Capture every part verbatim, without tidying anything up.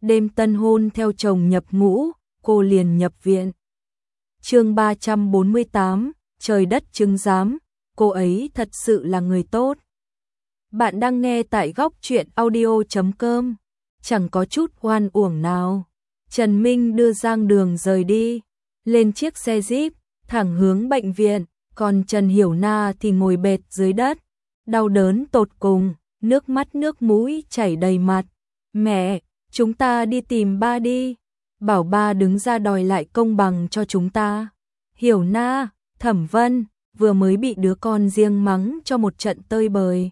đêm tân hôn theo chồng nhập ngũ, cô liền nhập viện. Chương ba trăm bốn mươi tám, trời đất chứng giám, cô ấy thật sự là người tốt. Bạn đang nghe tại góc truyện audio chấm com. Chẳng có chút oan uổng nào. Trần Minh đưa Giang Đường rời đi, lên chiếc xe Jeep, thẳng hướng bệnh viện, còn Trần Hiểu Na thì ngồi bệt dưới đất, đau đớn tột cùng, nước mắt nước mũi chảy đầy mặt. Mẹ, chúng ta đi tìm ba đi, bảo ba đứng ra đòi lại công bằng cho chúng ta. Hiểu Na, Thẩm Vân, vừa mới bị đứa con riêng mắng cho một trận tơi bời.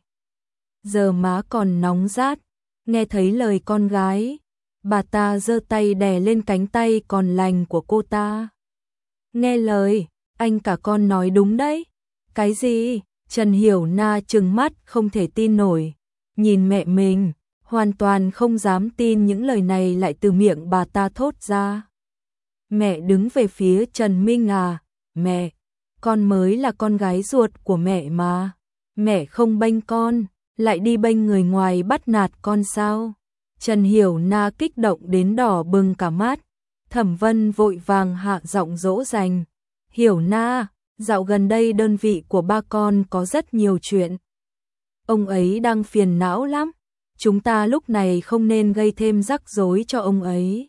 Giờ má còn nóng rát, nghe thấy lời con gái, bà ta giơ tay đè lên cánh tay còn lành của cô ta. Nghe lời, anh cả con nói đúng đấy. Cái gì? Trần Hiểu Na trừng mắt không thể tin nổi, nhìn mẹ mình, hoàn toàn không dám tin những lời này lại từ miệng bà ta thốt ra. Mẹ đứng về phía Trần Minh à, mẹ, con mới là con gái ruột của mẹ mà, mẹ không bênh con, lại đi bênh người ngoài bắt nạt con sao? Trần Hiểu Na kích động đến đỏ bừng cả mắt. Thẩm Vân vội vàng hạ giọng dỗ dành. Hiểu Na, dạo gần đây đơn vị của ba con có rất nhiều chuyện. Ông ấy đang phiền não lắm, chúng ta lúc này không nên gây thêm rắc rối cho ông ấy.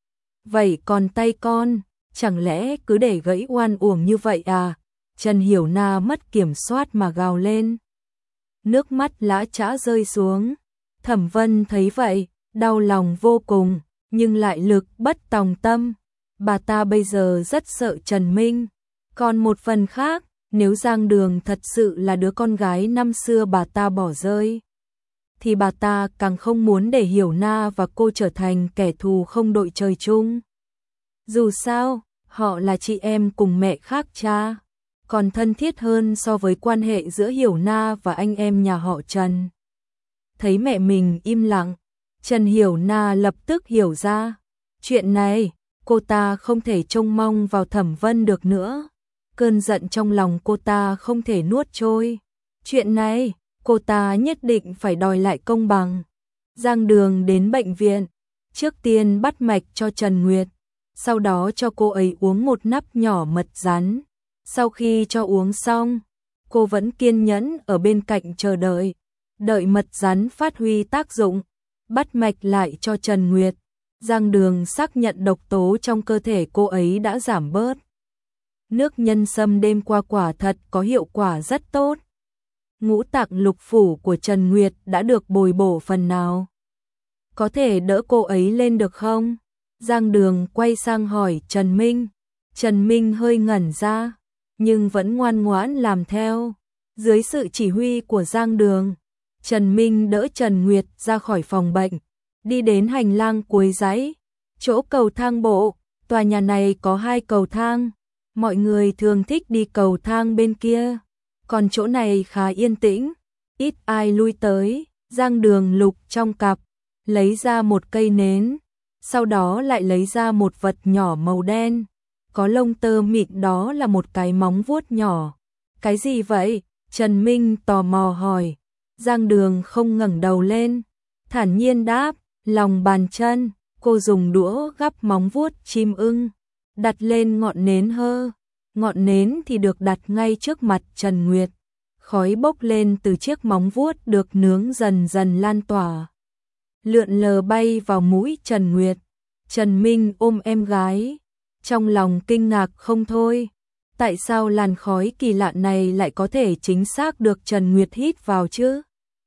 Vậy còn tay con, chẳng lẽ cứ để gãy oan uổng như vậy à? Trần Hiểu Na mất kiểm soát mà gào lên. Nước mắt lã chã rơi xuống. Thẩm Vân thấy vậy, đau lòng vô cùng, nhưng lại lực bất tòng tâm. Bà ta bây giờ rất sợ Trần Minh. Còn một phần khác, nếu Giang Đường thật sự là đứa con gái năm xưa bà ta bỏ rơi, thì bà ta càng không muốn để Hiểu Na và cô trở thành kẻ thù không đội trời chung. Dù sao, họ là chị em cùng mẹ khác cha, còn thân thiết hơn so với quan hệ giữa Hiểu Na và anh em nhà họ Trần. Thấy mẹ mình im lặng, Trần Hiểu Na lập tức hiểu ra. Chuyện này, cô ta không thể trông mong vào Thẩm Vân được nữa. Cơn giận trong lòng cô ta không thể nuốt trôi. Chuyện này, cô ta nhất định phải đòi lại công bằng. Giang Đường đến bệnh viện, trước tiên bắt mạch cho Trần Nguyệt, sau đó cho cô ấy uống một nắp nhỏ mật rắn. Sau khi cho uống xong, cô vẫn kiên nhẫn ở bên cạnh chờ đợi, đợi mật rắn phát huy tác dụng, bắt mạch lại cho Trần Nguyệt. Giang Đường xác nhận độc tố trong cơ thể cô ấy đã giảm bớt. Nước nhân sâm đêm qua quả thật có hiệu quả rất tốt. Ngũ tạng lục phủ của Trần Nguyệt đã được bồi bổ phần nào. Có thể đỡ cô ấy lên được không? Giang Đường quay sang hỏi Trần Minh. Trần Minh hơi ngẩn ra, nhưng vẫn ngoan ngoãn làm theo. Dưới sự chỉ huy của Giang Đường, Trần Minh đỡ Trần Nguyệt ra khỏi phòng bệnh, đi đến hành lang cuối dãy, chỗ cầu thang bộ. Tòa nhà này có hai cầu thang, mọi người thường thích đi cầu thang bên kia, còn chỗ này khá yên tĩnh, ít ai lui tới. Giang Đường lục trong cặp, lấy ra một cây nến, sau đó lại lấy ra một vật nhỏ màu đen, có lông tơ mịn, đó là một cái móng vuốt nhỏ. Cái gì vậy? Trần Minh tò mò hỏi. Giang Đường không ngẩng đầu lên, thản nhiên đáp, lòng bàn chân. Cô dùng đũa gắp móng vuốt chim ưng, đặt lên ngọn nến hơ. Ngọn nến thì được đặt ngay trước mặt Trần Nguyệt. Khói bốc lên từ chiếc móng vuốt được nướng dần dần lan tỏa, lượn lờ bay vào mũi Trần Nguyệt. Trần Minh ôm em gái, trong lòng kinh ngạc không thôi. Tại sao làn khói kỳ lạ này lại có thể chính xác được Trần Nguyệt hít vào chứ?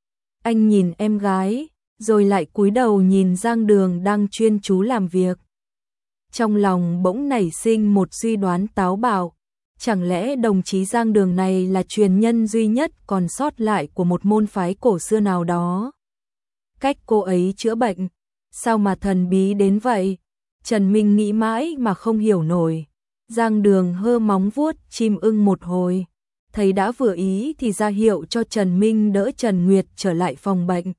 Anh nhìn em gái, rồi lại cúi đầu nhìn Giang Đường đang chuyên chú làm việc. Trong lòng bỗng nảy sinh một suy đoán táo bạo. Chẳng lẽ đồng chí Giang Đường này là truyền nhân duy nhất còn sót lại của một môn phái cổ xưa nào đó? Cách cô ấy chữa bệnh, sao mà thần bí đến vậy? Trần Minh nghĩ mãi mà không hiểu nổi. Giang Đường hơ móng vuốt chim ưng một hồi, thấy đã vừa ý thì ra hiệu cho Trần Minh đỡ Trần Nguyệt trở lại phòng bệnh.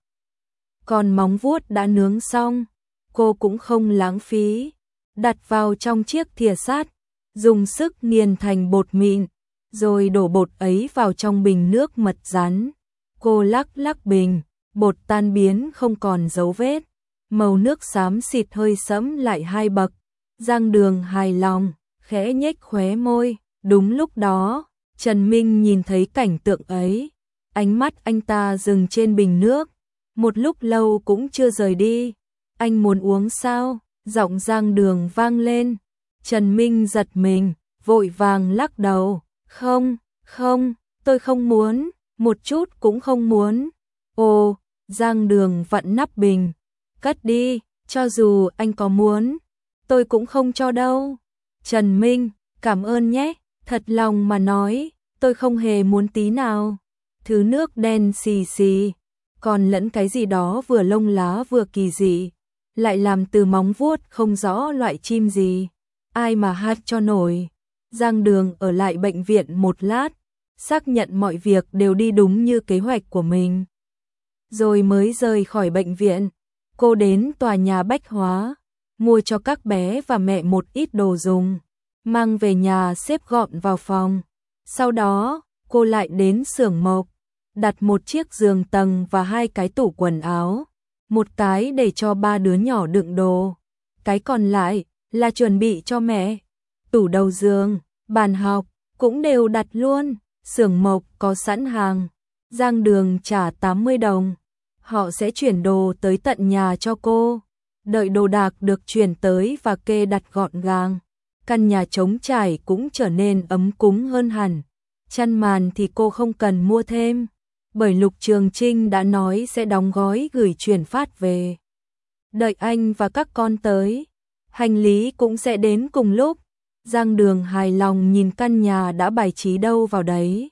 Còn móng vuốt đã nướng xong, cô cũng không lãng phí, đặt vào trong chiếc thìa sắt, dùng sức nghiền thành bột mịn, rồi đổ bột ấy vào trong bình nước mật rắn. Cô lắc lắc bình, bột tan biến không còn dấu vết. màu nước xám xịt hơi sẫm lại hai bậc. Giang Đường hài lòng, khẽ nhếch khóe môi. Đúng lúc đó, Trần Minh nhìn thấy cảnh tượng ấy, ánh mắt anh ta dừng trên bình nước, một lúc lâu cũng chưa rời đi. Anh muốn uống sao? Giọng Giang Đường vang lên. Trần Minh giật mình, vội vàng lắc đầu. Không, không, tôi không muốn, một chút cũng không muốn. Ồ, Giang Đường vặn nắp bình. Cất đi, cho dù anh có muốn, tôi cũng không cho đâu. Trần Minh, cảm ơn nhé, thật lòng mà nói, tôi không hề muốn tí nào. Thứ nước đen xì xì, còn lẫn cái gì đó vừa lông lá vừa kỳ dị, lại làm từ móng vuốt không rõ loại chim gì. Ai mà hát cho nổi. Giang Đường ở lại bệnh viện một lát, xác nhận mọi việc đều đi đúng như kế hoạch của mình. Rồi mới rời khỏi bệnh viện, cô đến tòa nhà bách hóa, mua cho các bé và mẹ một ít đồ dùng, mang về nhà xếp gọn vào phòng. Sau đó, cô lại đến xưởng mộc, đặt một chiếc giường tầng và hai cái tủ quần áo, một cái để cho ba đứa nhỏ đựng đồ, cái còn lại là chuẩn bị cho mẹ. Tủ đầu giường, bàn học cũng đều đặt luôn, xưởng mộc có sẵn hàng. Giang Đường trả tám mươi đồng, họ sẽ chuyển đồ tới tận nhà cho cô. Đợi đồ đạc được chuyển tới và kê đặt gọn gàng, căn nhà trống trải cũng trở nên ấm cúng hơn hẳn. Chăn màn thì cô không cần mua thêm, bởi Lục Trường Trinh đã nói sẽ đóng gói gửi chuyển phát về. Đợi anh và các con tới, hành lý cũng sẽ đến cùng lúc. Giang Đường hài lòng nhìn căn nhà đã bài trí đâu vào đấy,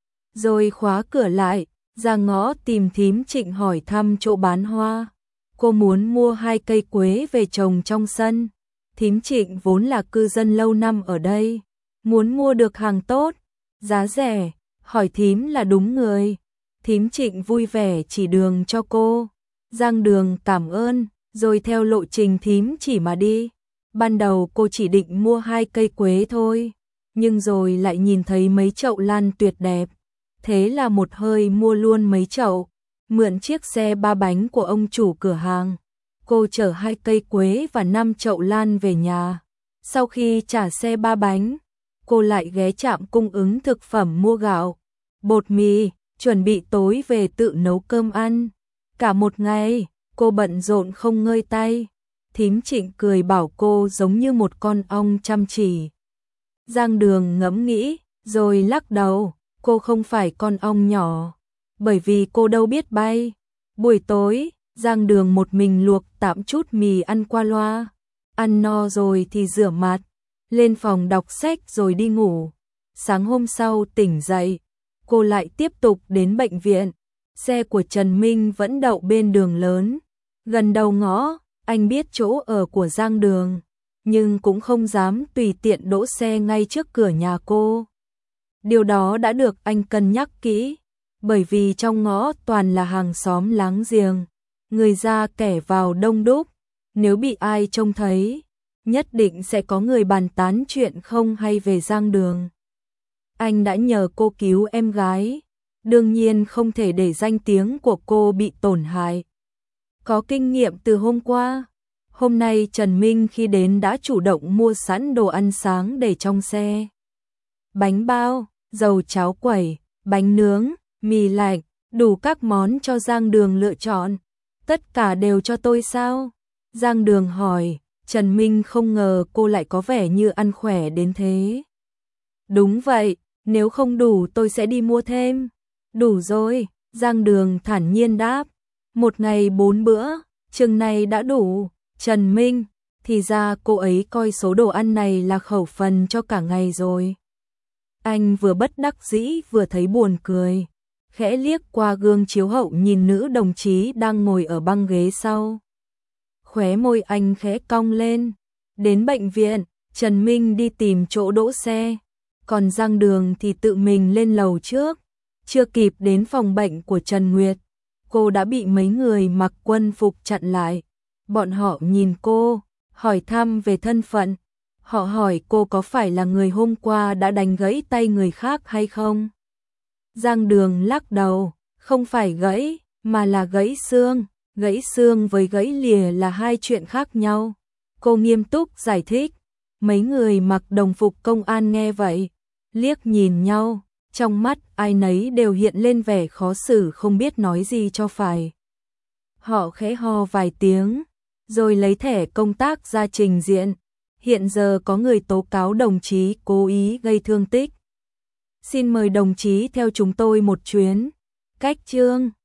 rồi khóa cửa lại, ra ngõ tìm thím Trịnh hỏi thăm chỗ bán hoa. Cô muốn mua hai cây quế về trồng trong sân. Thím Trịnh vốn là cư dân lâu năm ở đây, muốn mua được hàng tốt, giá rẻ, hỏi thím là đúng người. Thím Trịnh vui vẻ chỉ đường cho cô. Giang Đường cảm ơn, rồi theo lộ trình thím chỉ mà đi. Ban đầu cô chỉ định mua hai cây quế thôi, nhưng rồi lại nhìn thấy mấy chậu lan tuyệt đẹp, thế là một hơi mua luôn mấy chậu. Mượn chiếc xe ba bánh của ông chủ cửa hàng, cô chở hai cây quế và năm chậu lan về nhà. Sau khi trả xe ba bánh, cô lại ghé trạm cung ứng thực phẩm mua gạo, bột mì, chuẩn bị tối về tự nấu cơm ăn. Cả một ngày, cô bận rộn không ngơi tay. Thím Trịnh cười bảo cô giống như một con ong chăm chỉ. Giang Đường ngẫm nghĩ, rồi lắc đầu, cô không phải con ong nhỏ, bởi vì cô đâu biết bay. Buổi tối, Giang Đường một mình luộc tạm chút mì ăn qua loa. Ăn no rồi thì rửa mặt, lên phòng đọc sách rồi đi ngủ. Sáng hôm sau tỉnh dậy, cô lại tiếp tục đến bệnh viện. Xe của Trần Minh vẫn đậu bên đường lớn, gần đầu ngõ. Anh biết chỗ ở của Giang Đường, nhưng cũng không dám tùy tiện đỗ xe ngay trước cửa nhà cô. Điều đó đã được anh cân nhắc kỹ, bởi vì trong ngõ toàn là hàng xóm láng giềng, người ra kẻ vào đông đúc. Nếu bị ai trông thấy, nhất định sẽ có người bàn tán chuyện không hay về Giang Đường. Anh đã nhờ cô cứu em gái, đương nhiên không thể để danh tiếng của cô bị tổn hại. Có kinh nghiệm từ hôm qua, hôm nay Trần Minh khi đến đã chủ động mua sẵn đồ ăn sáng để trong xe. Bánh bao, dầu cháo quẩy, bánh nướng, mì lạnh, đủ các món cho Giang Đường lựa chọn. Tất cả đều cho tôi sao? Giang Đường hỏi. Trần Minh không ngờ cô lại có vẻ như ăn khỏe đến thế. Đúng vậy, nếu không đủ tôi sẽ đi mua thêm. Đủ rồi, Giang Đường thản nhiên đáp. Một ngày bốn bữa, chừng này đã đủ. Trần Minh, thì ra cô ấy coi số đồ ăn này là khẩu phần cho cả ngày rồi. Anh vừa bất đắc dĩ vừa thấy buồn cười, khẽ liếc qua gương chiếu hậu nhìn nữ đồng chí đang ngồi ở băng ghế sau. Khóe môi anh khẽ cong lên. Đến bệnh viện, Trần Minh đi tìm chỗ đỗ xe, còn Giang Đường thì tự mình lên lầu trước. Chưa kịp đến phòng bệnh của Trần Nguyệt, cô đã bị mấy người mặc quân phục chặn lại. Bọn họ nhìn cô, hỏi thăm về thân phận. Họ hỏi cô có phải là người hôm qua đã đánh gãy tay người khác hay không? Giang Đường lắc đầu, không phải gãy, mà là gãy xương. Gãy xương với gãy lìa là hai chuyện khác nhau. Cô nghiêm túc giải thích. Mấy người mặc đồng phục công an nghe vậy, liếc nhìn nhau, trong mắt ai nấy đều hiện lên vẻ khó xử không biết nói gì cho phải. Họ khẽ ho vài tiếng, rồi lấy thẻ công tác ra trình diện. Hiện giờ có người tố cáo đồng chí cố ý gây thương tích. Xin mời đồng chí theo chúng tôi một chuyến. Cách chương